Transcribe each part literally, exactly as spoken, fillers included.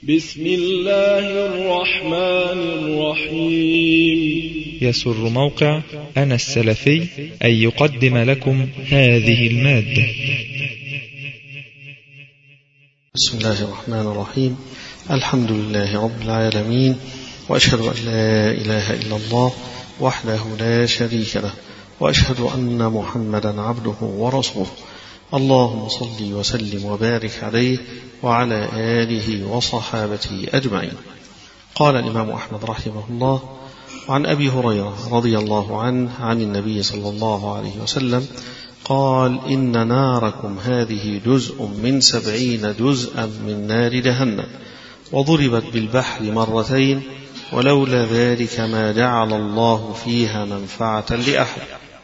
بسم الله الرحمن الرحيم. يسر موقع أنا السلفي أن يقدم لكم هذه المادة. بسم الله الرحمن الرحيم. الحمد لله رب العالمين، وأشهد أن لا إله إلا الله وحده لا شريك له، وأشهد أن محمدا عبده ورسوله. اللهم صل وسلم وبارك عليه وعلى آله وصحابته أجمعين. قال الإمام أحمد رحمه الله: عن أبي هريرة رضي الله عنه عن النبي صلى الله عليه وسلم قال: إن ناركم هذه جزء من سبعين جزءا من نار جهنم، وضربت بالبحر مرتين، ولولا ذلك ما جعل الله فيها منفعة لأحد.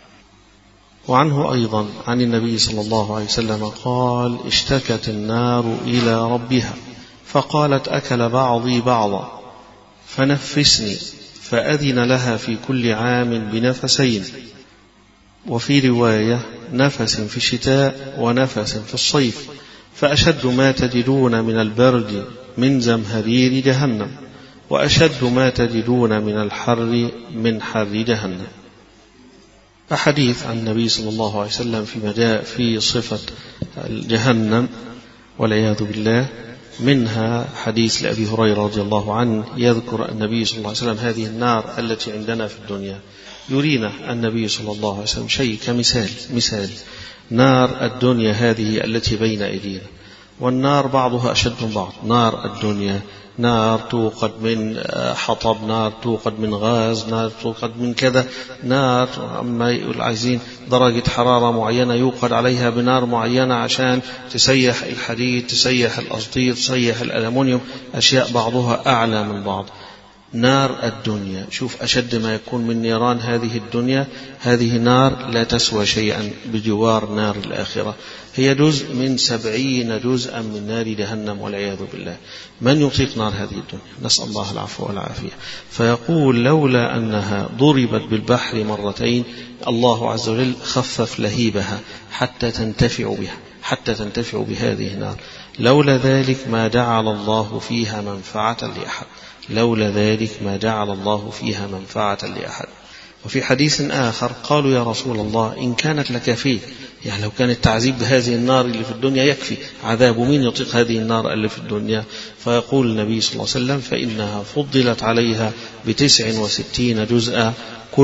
وعنه أيضا عن النبي صلى الله عليه وسلم قال: اشتكت النار إلى ربها فقالت: أكل بعضي بعضا فنفسني، فأذن لها في كل عام بنفسين، وفي رواية نفس في الشتاء ونفس في الصيف، فأشد ما تجدون من البرد من زمهرير جهنم، وأشد ما تجدون من الحر من حر جهنم. أحاديث عن النبي صلى الله عليه وسلم فيما جاء في صفة جهنم والعياذ بالله، منها حديث لأبي هريرة رضي الله عنه يذكر النبي صلى الله عليه وسلم هذه النار التي عندنا في الدنيا، يرينا النبي صلى الله عليه وسلم شيء كمثال مثال نار الدنيا هذه التي بين أيدينا، والنار بعضها أشد من بعض. نار الدنيا نار توقد من حطب، نار توقد من غاز، نار توقد من كذا، نار أما يقول عايزين درجة حرارة معينة يوقد عليها بنار معينة عشان تسيح الحديد، تسيح الأسطير، تسيح الألمنيوم، أشياء بعضها أعلى من بعض. نار الدنيا، شوف أشد ما يكون من نيران هذه الدنيا، هذه نار لا تسوى شيئا بجوار نار الآخرة، هي جزء من سبعين جزءا من نار جهنم والعياذ بالله. من يطيق نار هذه الدنيا؟ نسأل الله العفو والعافية. فيقول: لولا أنها ضربت بالبحر مرتين الله عز وجل خفف لهيبها حتى تنتفع بها، حتى تنتفع بهذه النار. لولا ذلك ما جعل الله فيها منفعة لأحد، لولا ذلك ما جعل الله فيها منفعة لأحد. وفي حديث آخر قالوا: يا رسول الله إن كانت لكافية، يعني لو كان التعذيب بهذه النار اللي في الدنيا يكفي عذاب، مين يطيق هذه النار اللي في الدنيا؟ فيقول النبي صلى الله عليه وسلم: فإنها فضلت عليها بتسع وستين جزءا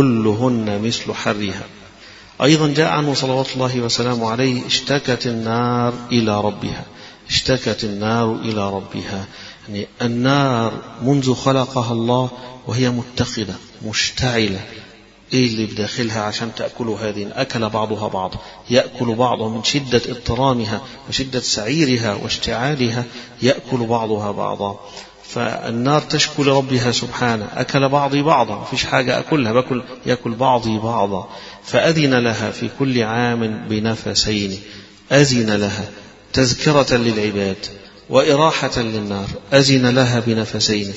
كلهن مثل حرها. أيضا جاء عنه صلوات الله وسلامه عليه: اشتكت النار إلى ربها، اشتكت النار إلى ربها. يعني النار منذ خلقها الله وهي متقدة مشتعلة، إيه اللي بداخلها عشان تأكل هذه؟ أكل بعضها بعض، يأكل بعضها من شدة اضطرامها وشدة سعيرها واشتعالها، يأكل بعضها بعضا. فالنار تشكو لربها سبحانه: أكل بعضي بعضا، مفيش حاجة أكلها، باكل يأكل بعضي بعضا. فأذن لها في كل عام بنفسين، أذن لها تذكرة للعباد وإراحة للنار، أذن لها بنفسين.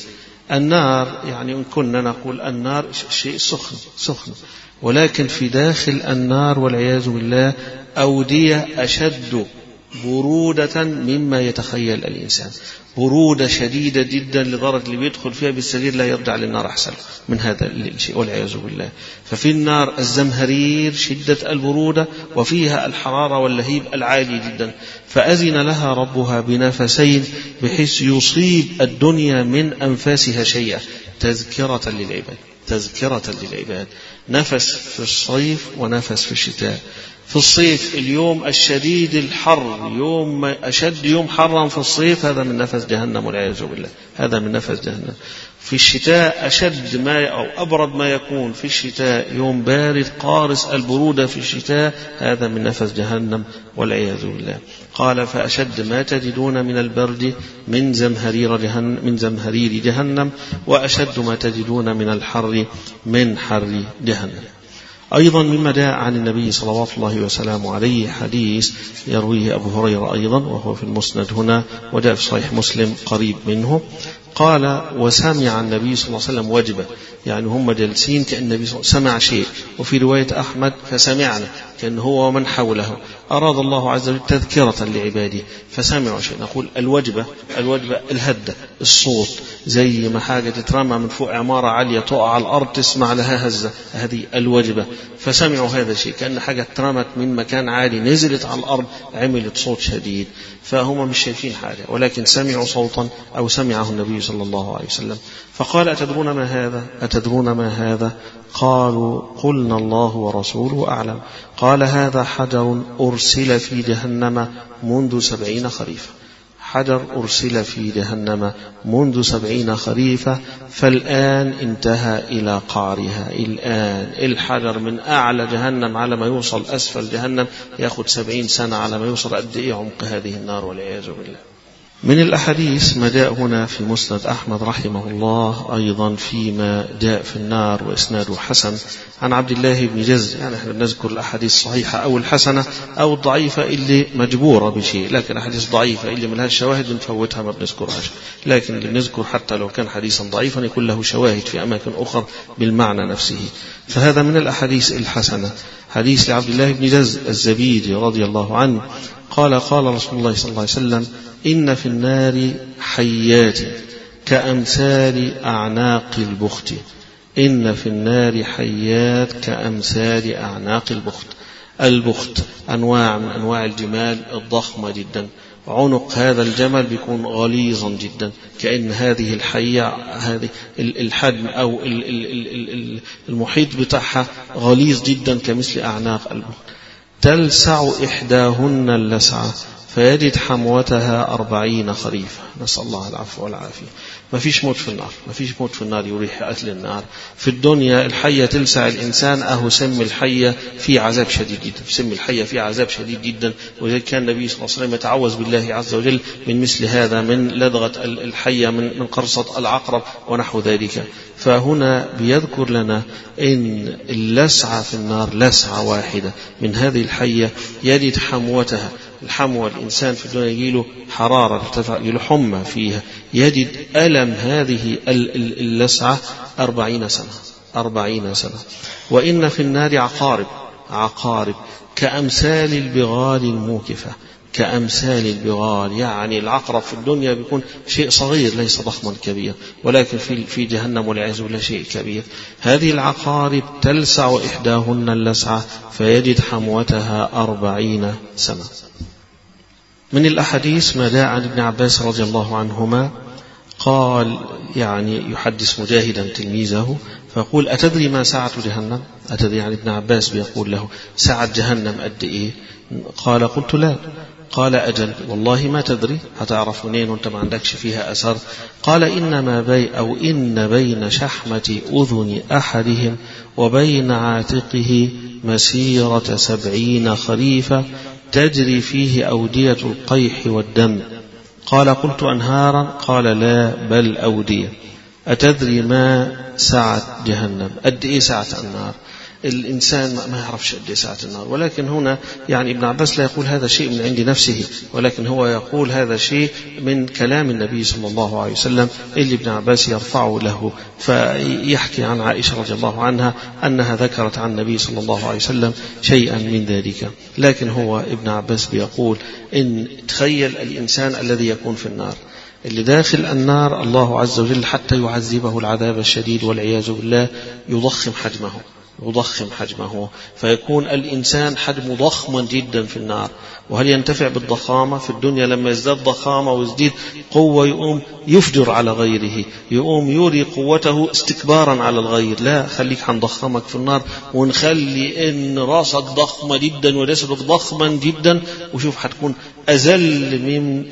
النار يعني إن كنا نقول النار شيء سخن سخن، ولكن في داخل النار والعياذ بالله أودية أشد برودة مما يتخيل الإنسان، برودة شديدة جدا لدرجة اللي بيدخل فيها بالسرير لا يرجع للنار أحسن من هذا الشيء والعياذ بالله. ففي النار الزمهرير شدة البرودة، وفيها الحرارة واللهيب العالي جدا. فأذن لها ربها بنفسين بحيث يصيب الدنيا من أنفاسها شيئا، تذكرة للعباد، تذكرة للعباد. نفس في الصيف ونفس في الشتاء. في الصيف اليوم الشديد الحر، يوم أشد يوم حرا في الصيف، هذا من نفس جهنم والعياذ بالله، هذا من نفس جهنم. في الشتاء أشد ما أو أبرد ما يكون في الشتاء، يوم بارد قارس البرودة في الشتاء، هذا من نفس جهنم والعياذ بالله. قال: فأشد ما تجدون من البرد من زمهرير جهنم من زمهرير جهنم، وأشد ما تجدون من الحر من حر جهنم. أيضا مما جاء عن النبي صلوات الله وسلامه عليه حديث يرويه أبو هريرة أيضا، وهو في المسند هنا، وجاء في صحيح مسلم قريب منه، قال وسمع النبي صلى الله عليه وسلم وجبة، يعني هم جالسين كأن النبي صلى الله عليه وسلم سمع شيء. وفي رواية أحمد فسمعنا كأن هو ومن حوله، أراد الله عز وجل تذكرة لعباده فسمعوا شيء. نقول الوجبة، الوجبة الهدة، الصوت، زي ما حاجة تترمى من فوق عمارة عالية تقع على الأرض تسمع لها هزة، هذه الوجبة. فسمعوا هذا الشيء كأن حاجة اترمت من مكان عالي نزلت على الأرض عملت صوت شديد، فهم مش شايفين حاجة ولكن سمعوا صوتا أو سمعه النبي صلى الله عليه وسلم. فقال أتدرون ما هذا؟ أتدرون ما هذا؟ قالوا قلنا الله ورسوله أعلم. قال هذا حجر أرسل في جهنم منذ سبعين خريفا، حجر أرسل في جهنم منذ سبعين خريفا فالآن انتهى إلى قعرها. الآن الحجر من أعلى جهنم على ما يوصل أسفل جهنم يأخذ سبعين سنة على ما يوصل قد إيه عمق هذه النار والعياذ بالله. من الأحاديث ما جاء هنا في مسند أحمد رحمه الله أيضا فيما جاء في النار وإسناده حسن عن عبد الله بن جز. يعني احنا بنذكر الأحاديث الصحيحة أو الحسنة أو الضعيفة اللي مجبورة بشيء، لكن الأحاديث ضعيفة اللي ملها شواهد بنفوتها ما بنذكرهاش، لكن اللي بنذكر حتى لو كان حديثا ضعيفا يكون له شواهد في أماكن أخرى بالمعنى نفسه. فهذا من الأحاديث الحسنة حديث لعبد الله بن جز الزبيدي رضي الله عنه قال قال رسول الله صلى الله عليه وسلم إن في النار حيات كأمثال أعناق البخت. إن في النار حيات كأمثال أعناق البخت. البخت أنواع من أنواع الجمال الضخمة جدا، عنق هذا الجمل بيكون غليظا جدا كأن هذه الحية هذه الحجم أو المحيط بتاعها غليظ جدا كمثل أعناق البخت. تلسع إحداهن اللسعة فيجد حموتها أربعين خريفا. نسأل الله العفو والعافية. ما فيش موت في النار، ما فيش موت في النار يريح قتل النار. في الدنيا الحية تلسع الإنسان، أهو سم الحية في عذاب شديد جدا، سم الحية في عذاب شديد جدا. وذلك كان النبي صلى الله عليه وسلم يتعوذ بالله عز وجل من مثل هذا، من لدغة الحية، من من قرصة العقرب ونحو ذلك. فهنا بيذكر لنا إن اللسعة في النار لسعة واحدة من هذه الحية يجد حموتها. الحموة الإنسان في الدنيا يجيله حرارة ارتفع، يجيله حمى فيها، يجد ألم هذه اللسعة أربعين سنة أربعين سنة. وإن في النار عقارب عقارب كأمثال البغال الموكفة، كأمثال البغال، يعني العقرب في الدنيا بيكون شيء صغير ليس ضخما كبير، ولكن في في جهنم والعياذ بالله شيء كبير. هذه العقارب تلسع إحداهن اللسعة فيجد حموتها أربعين سنة. من الأحاديث ما جاء عن ابن عباس رضي الله عنهما قال، يعني يحدث مجاهدا تلميذه فيقول أتدري ما ساعة جهنم؟ أتدري؟ يعني ابن عباس بيقول له ساعة جهنم قد إيه؟ قال قلت لا. قال أجل والله ما تدري، هتعرف منين وانت ما عندكش فيها أثر؟ قال إنما بي أو إن بين شحمة أذن أحدهم وبين عاتقه مسيرة سبعين خريفا تجري فيه أودية القيح والدم. قال قلت أنهارا؟ قال لا بل أودية. أتدري ما سعة جهنم؟ قد إيه سعة النار؟ الإنسان ما يعرفش قد إيه سعة النار، ولكن هنا يعني ابن عباس لا يقول هذا شيء من عند نفسه، ولكن هو يقول هذا شيء من كلام النبي صلى الله عليه وسلم اللي ابن عباس يرفعه له. فيحكي عن عائشة رضي الله عنها أنها ذكرت عن النبي صلى الله عليه وسلم شيئا من ذلك. لكن هو ابن عباس بيقول إن تخيل الإنسان الذي يكون في النار، اللي داخل النار الله عز وجل حتى يعذبه العذاب الشديد والعياذ بالله يضخم حجمه يضخم حجمه فيكون الإنسان حجمه ضخما جدا في النار. وهل ينتفع بالضخامة؟ في الدنيا لما يزداد ضخامة ويزداد قوة يقوم يفجر على غيره، يقوم يوري قوته استكبارا على الغير. لا، خليك هنضخمك في النار ونخلي إن راسك ضخمة جدا وجسدك ضخما جدا، وشوف هتكون أزل من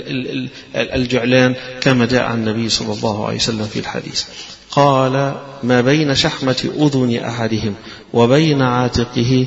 الجعلان كما جاء عن النبي صلى الله عليه وسلم في الحديث. قال ما بين شحمة أذن أحدهم وبين عاتقه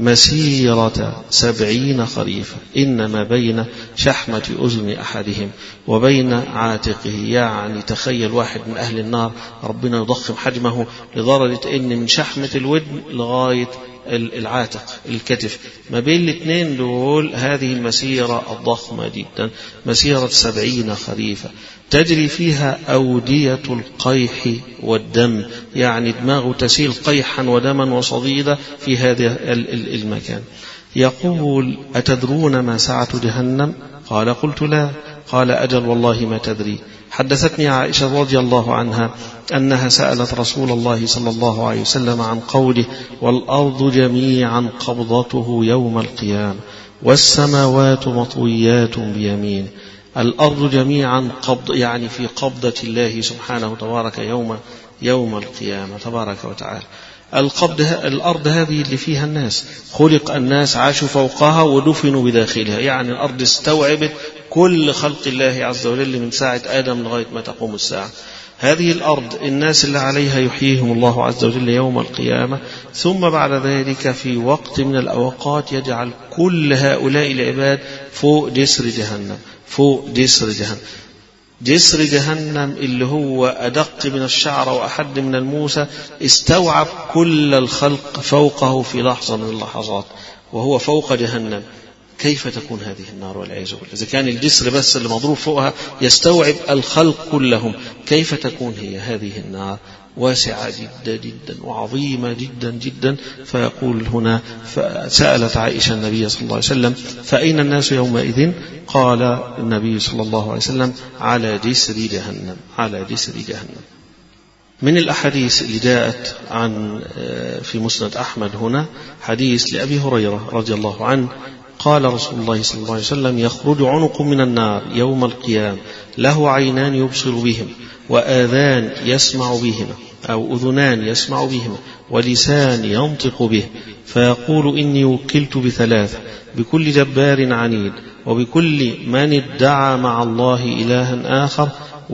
مسيرة سبعين خريفا، إنما بين شحمة أذن أحدهم وبين عاتقه. يعني تخيل واحد من أهل النار ربنا يضخم حجمه لدرجة إن من شحمة الودن لغاية العاتق الكتف، ما بين الاثنين دول هذه المسيرة الضخمة جدا، مسيرة سبعين خريفا تجري فيها أودية القيح والدم، يعني دماغه تسيل قيحا ودما وصديدا في هذا المكان. يقول: أتدرون ما سعة جهنم؟ قال: قلت لا. قال: أجل والله ما تدري. حدثتني عائشة رضي الله عنها أنها سألت رسول الله صلى الله عليه وسلم عن قوله: والأرض جميعا قبضته يوم القيامة والسماوات مطويات بيمين. الأرض جميعا قبض، يعني في قبضة الله سبحانه تبارك يوم يوم القيامة تبارك وتعالى. القبض الأرض هذه اللي فيها الناس، خلق الناس عاشوا فوقها ودفنوا بداخلها، يعني الأرض استوعبت كل خلق الله عز وجل من ساعة آدم لغاية ما تقوم الساعة. هذه الأرض الناس اللي عليها يحييهم الله عز وجل يوم القيامة، ثم بعد ذلك في وقت من الأوقات يجعل كل هؤلاء العباد فوق جسر جهنم، فوق جسر جهنم. جسر جهنم اللي هو أدق من الشعر وأحد من الموسى استوعب كل الخلق فوقه في لحظة من اللحظات، وهو فوق جهنم. كيف تكون هذه النار والعياذ بالله؟ إذا كان الجسر بس اللي مضروب فوقها يستوعب الخلق كلهم، كيف تكون هي هذه النار؟ واسعة جدا جدا وعظيمة جدا جدا. فيقول هنا: فسألت عائشة النبي صلى الله عليه وسلم: فأين الناس يومئذ؟ قال النبي صلى الله عليه وسلم: على جسر جهنم، على جسر جهنم. من الأحاديث اللي جاءت عن في مسند أحمد هنا حديث لأبي هريرة رضي الله عنه قال رسول الله صلى الله عليه وسلم: يخرج عنق من النار يوم القيامة له عينان يبصر بهم، وآذان يسمع بهما أو أذنان يسمع بهما، ولسان ينطق به، فيقول: إني وكلت بثلاثة، بكل جبار عنيد، وبكل من ادعى مع الله إلها آخر،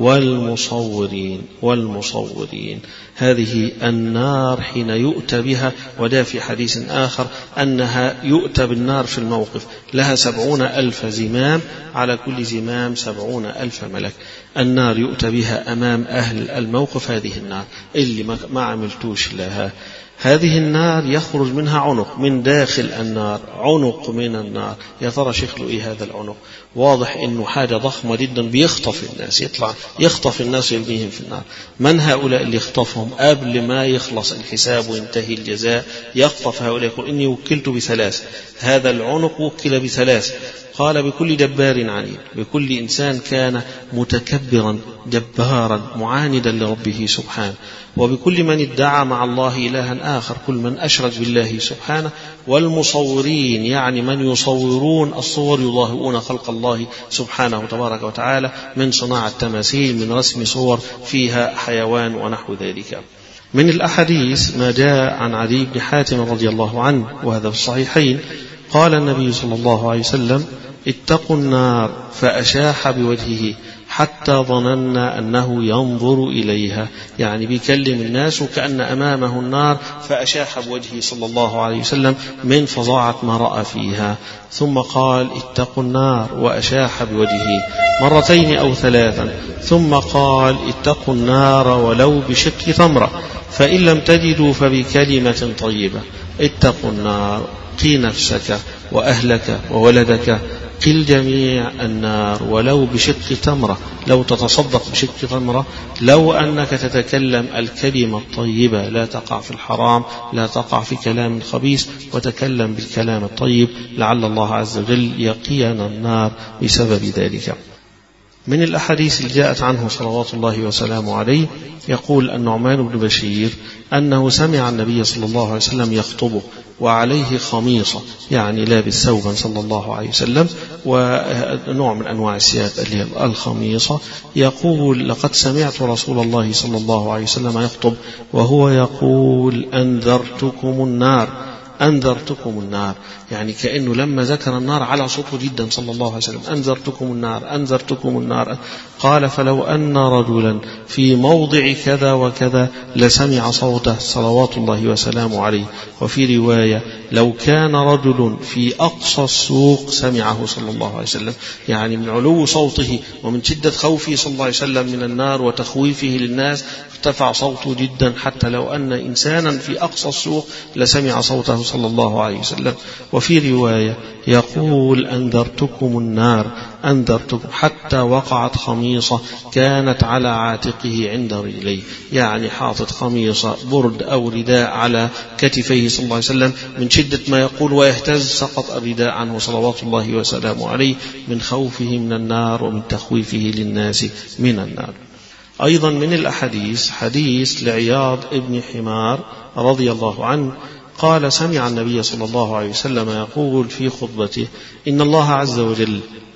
والمصورين والمصورين. هذه النار حين يؤتى بها، وده في حديث آخر أنها يؤتى بالنار في الموقف لها سبعون ألف زمام، على كل زمام سبعون ألف ملك. النار يؤتى بها أمام أهل الموقف، هذه النار اللي ما عملتوش لها. هذه النار يخرج منها عنق من داخل النار، عنق من النار. يا ترى شكله إيه هذا العنق؟ واضح إنه حاجة ضخمة جدا، بيخطف الناس، يطلع يخطف الناس ويرميهم في النار. من هؤلاء اللي يخطفهم قبل ما يخلص الحساب وينتهي الجزاء؟ يخطف هؤلاء، يقول: إني وكلت بثلاث، هذا العنق وكل بثلاث. قال: بكل جبار عنيد، بكل إنسان كان متكبرا جبارا معاندا لربه سبحانه، وبكل من ادعى مع الله إلها آخر، كل من أشرك بالله سبحانه، والمصورين، يعني من يصورون الصور، يضاهئون خلق الله سبحانه تبارك وتعالى من صناعة تماثيل، من رسم صور فيها حيوان ونحو ذلك. من الأحاديث ما جاء عن عدي بن حاتم رضي الله عنه، وهذا في الصحيحين، قال النبي صلى الله عليه وسلم: اتقوا النار، فأشاح بوجهه حتى ظننا أنه ينظر إليها، يعني بيكلم الناس وكأن أمامه النار، فأشاح بوجهه صلى الله عليه وسلم من فظاعة ما رأى فيها. ثم قال: اتقوا النار، وأشاح بوجهه مرتين أو ثلاثا. ثم قال: اتقوا النار ولو بشق تمرة، فإن لم تجدوا فبكلمة طيبة. اتقوا النار، قي نفسك وأهلك وولدك، قل جميع النار ولو بشق تمرة، لو تتصدق بشق تمرة، لو أنك تتكلم الكلمة الطيبة، لا تقع في الحرام، لا تقع في كلام خبيث، وتكلم بالكلام الطيب، لعل الله عز وجل يقينا النار بسبب ذلك. من الأحاديث اللي جاءت عنه صلوات الله وسلامه عليه، يقول النعمان بن بشير أنه سمع النبي صلى الله عليه وسلم يخطبه وعليه خميصة، يعني لابس ثوبا صلى الله عليه وسلم، ونوع من أنواع الثياب اللي هي الخميصة. يقول: لقد سمعت رسول الله صلى الله عليه وسلم يخطب وهو يقول: أنذرتكم النار، أنذرتكم النار، يعني كأنه لما ذكر النار على صوته جدا صلى الله عليه وسلم: أنذرتكم النار، أنذرتكم النار. قال فلو أن رجلا في موضع كذا وكذا لسمع صوته صلوات الله وسلامه عليه. وفي رواية لو كان رجل في أقصى السوق سمعه صلى الله عليه وسلم، يعني من علو صوته ومن شدة خوفه صلى الله عليه وسلم من النار وتخويفه للناس ارتفع صوته جدا، حتى لو أن إنسانا في أقصى السوق لسمع صوته صلى الله عليه وسلم. وفي رواية يقول أنذرتكم النار أنذرتكم، حتى وقعت خميصة كانت على عاتقه عند رجليه، يعني حاطط خميصة برد أو رداء على كتفيه صلى الله عليه وسلم، من شدة ما يقول ويهتز سقط الرداء عنه صلوات الله وسلامه عليه من خوفه من النار ومن تخويفه للناس من النار. أيضا من الأحاديث حديث لعياض ابن حمار رضي الله عنه قال سمع النبي صلى الله عليه وسلم يقول في خطبته إن الله عز وجل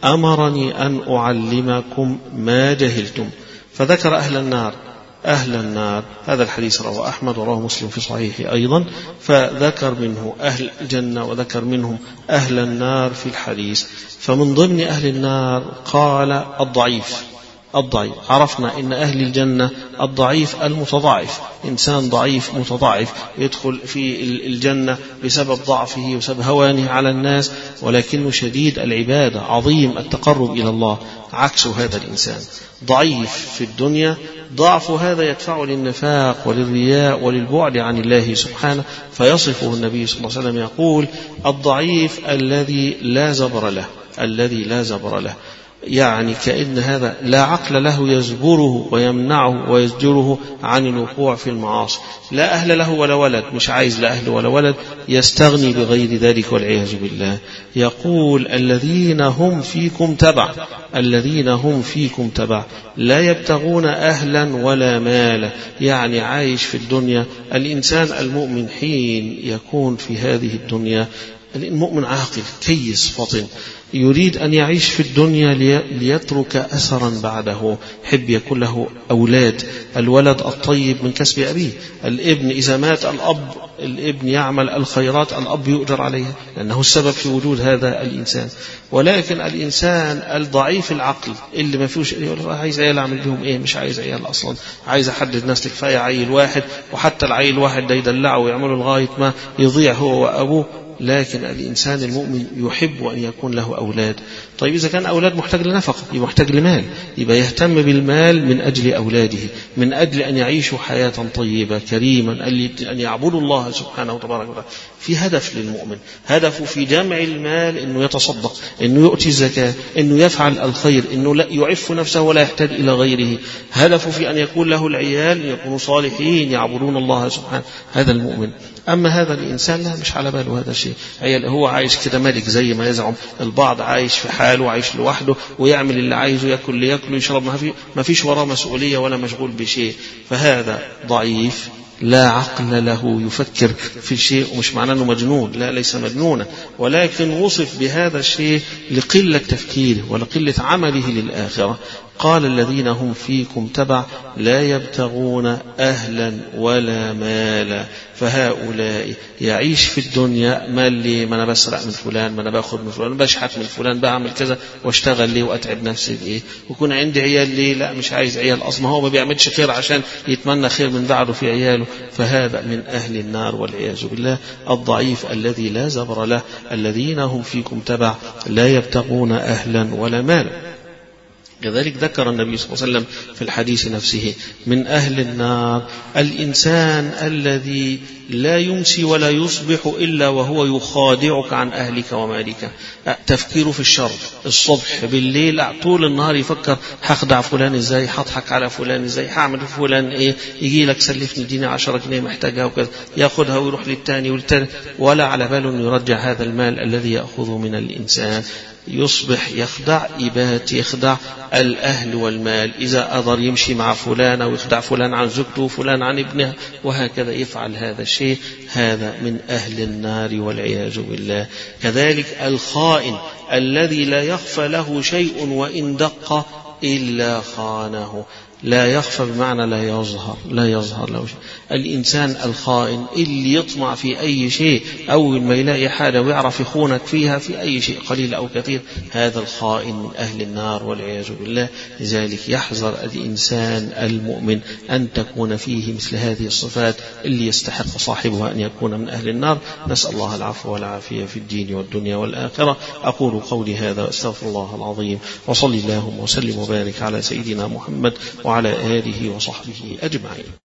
أمرني أن أعلمكم ما جهلتم، فذكر أهل النار أهل النار. هذا الحديث رواه أحمد وراه مسلم في صحيحه أيضا، فذكر منه أهل الجنة وذكر منهم أهل النار في الحديث. فمن ضمن أهل النار قال الضعيف الضعيف. عرفنا إن أهل الجنة الضعيف المتضاعف، إنسان ضعيف متضاعف يدخل في الجنة بسبب ضعفه وسبب هوانه على الناس، ولكنه شديد العبادة عظيم التقرب إلى الله. عكس هذا الإنسان ضعيف في الدنيا، ضعف هذا يدفع للنفاق وللرياء وللبعد عن الله سبحانه، فيصفه النبي صلى الله عليه وسلم يقول الضعيف الذي لا زبر له الذي لا زبر له يعني كأن هذا لا عقل له يزبره ويمنعه ويزجره عن الوقوع في المعاصي، لا أهل له ولا ولد، مش عايز لا أهل ولا ولد، يستغني بغير ذلك والعياذ بالله. يقول الذين هم فيكم تبع الذين هم فيكم تبع لا يبتغون أهلا ولا مالا، يعني عايش في الدنيا. الإنسان المؤمن حين يكون في هذه الدنيا المؤمن عاقل كيس فطن، يريد أن يعيش في الدنيا ليترك أثرا بعده، حب يكون له أولاد. الولد الطيب من كسب أبيه، الابن إذا مات الأب الابن يعمل الخيرات الأب يؤجر عليها لأنه السبب في وجود هذا الإنسان. ولكن الإنسان الضعيف العقل اللي ما فيهوش عايز عيال أعمل بهم إيه، مش عايز عيال أصلا، عايز أحدد ناس كفاية عيل واحد، وحتى العيل واحد ده يدلعه ويعمله لغاية ما يضيع هو وأبوه. لكن الإنسان المؤمن يحب أن يكون له أولاد. طيب إذا كان أولاد محتاج لنفقة، يبقى محتاج لمال، يبقى يهتم بالمال من أجل أولاده، من أجل أن يعيشوا حياة طيبة كريما، أن يعبدوا الله سبحانه وتبارك وتعالى. في هدف للمؤمن، هدفه في جمع المال أنه يتصدق، أنه يؤتي الزكاة، أنه يفعل الخير، أنه لا يعف نفسه ولا يحتاج إلى غيره. هدفه في أن يكون له العيال أن يكونوا صالحين يعبدون الله سبحانه. هذا المؤمن. أما هذا الإنسان لا، مش على باله هذا الشيء، عيال هو عايش كده ملك زي ما يزعم البعض، عايش في حاله وعايش لوحده ويعمل اللي عايزه، يأكل ليأكل ويشرب، ما في ما فيش وراه مسؤولية ولا مشغول بشيء. فهذا ضعيف لا عقل له يفكر في شيء، ومش معناه أنه مجنون، لا ليس مجنونا، ولكن وصف بهذا الشيء لقلة تفكيره ولقلة عمله للآخرة. قال الذين هم فيكم تبع لا يبتغون أهلا ولا مالا، فهؤلاء يعيش في الدنيا مال لي، ما أنا بسرق من فلان، ما أنا باخد من فلان، بشحت من فلان، بعمل كذا واشتغل ليه وأتعب نفسي ليه، ويكون عندي عيال ليه، لا مش عايز عيال أصلا، هو ما بيعملش خير عشان يتمنى خير من بعده في عياله. فهذا من أهل النار والعياذ بالله. الضعيف الذي لا زبر له الذين هم فيكم تبع لا يبتغون أهلا ولا مالا. كذلك ذكر النبي صلى الله عليه وسلم في الحديث نفسه من أهل النار الإنسان الذي لا يمسي ولا يصبح إلا وهو يخادعك عن أهلك ومالك. تفكيره في الشر الصبح بالليل، طول النهار يفكر هخدع فلان ازاي، هضحك على فلان ازاي، هعمل في فلان ايه، يجي لك سلفني اديني عشرة جنيه محتاجها وكذا، ياخدها ويروح للتاني والتاني، ولا على باله انه يرجع هذا المال الذي يأخذه من الإنسان. يصبح يخدع، يبات يخدع الأهل والمال، إذا قدر يمشي مع فلان ويخدع فلان عن زوجته وفلان عن ابنه، وهكذا يفعل هذا الشيء. هذا من أهل النار والعياذ بالله. كذلك الخائن الذي لا يخفى له شيء وإن دق إلا خانه، لا يخفى بمعنى لا يظهر، لا يظهر له شيء. الإنسان الخائن اللي يطمع في أي شيء أول ما يلاقي حاجة ويعرف يخونك فيها في أي شيء قليل أو كثير، هذا الخائن من أهل النار والعياذ بالله. لذلك يحذر الإنسان المؤمن أن تكون فيه مثل هذه الصفات اللي يستحق صاحبها أن يكون من أهل النار. نسأل الله العفو والعافية في الدين والدنيا والآخرة. أقول قولي هذا وأستغفر الله العظيم، وصلي اللهم وسلم وبارك على سيدنا محمد وعلى آله وصحبه أجمعين.